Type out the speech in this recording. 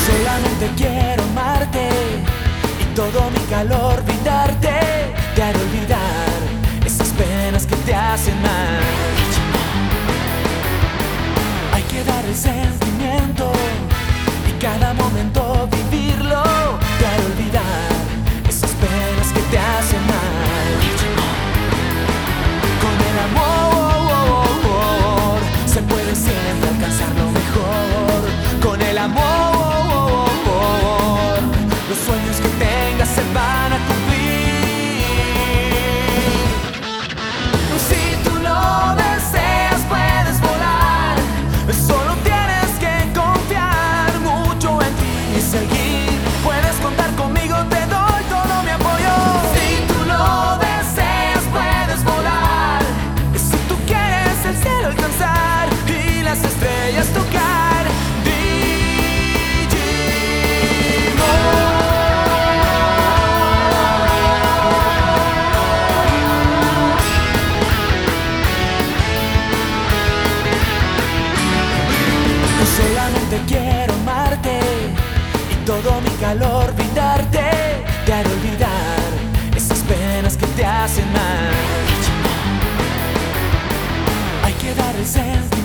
Solamente quiero amarte y todo mi calor brindarte. Te haré olvidar esas penas que te hacen mal. Hay que dar el sentimiento y cada momento vivirlo. Te haré olvidar esas penas que te hacen mal. Con el amor se puede siempre alcanzar lo mejor. Con el amor los sueños que tengas se van a cumplir. Si tú lo deseas puedes volar, solo tienes que confiar mucho en ti y seguir. Puedes contar conmigo, te doy todo mi apoyo. Si tú lo deseas puedes volar, si tú quieres el cielo alcanzar y las estrellas tocar. Solamente quiero amarte y todo mi calor brindarte. Te haré olvidar esas penas que te hacen mal. Hay que dar el sentido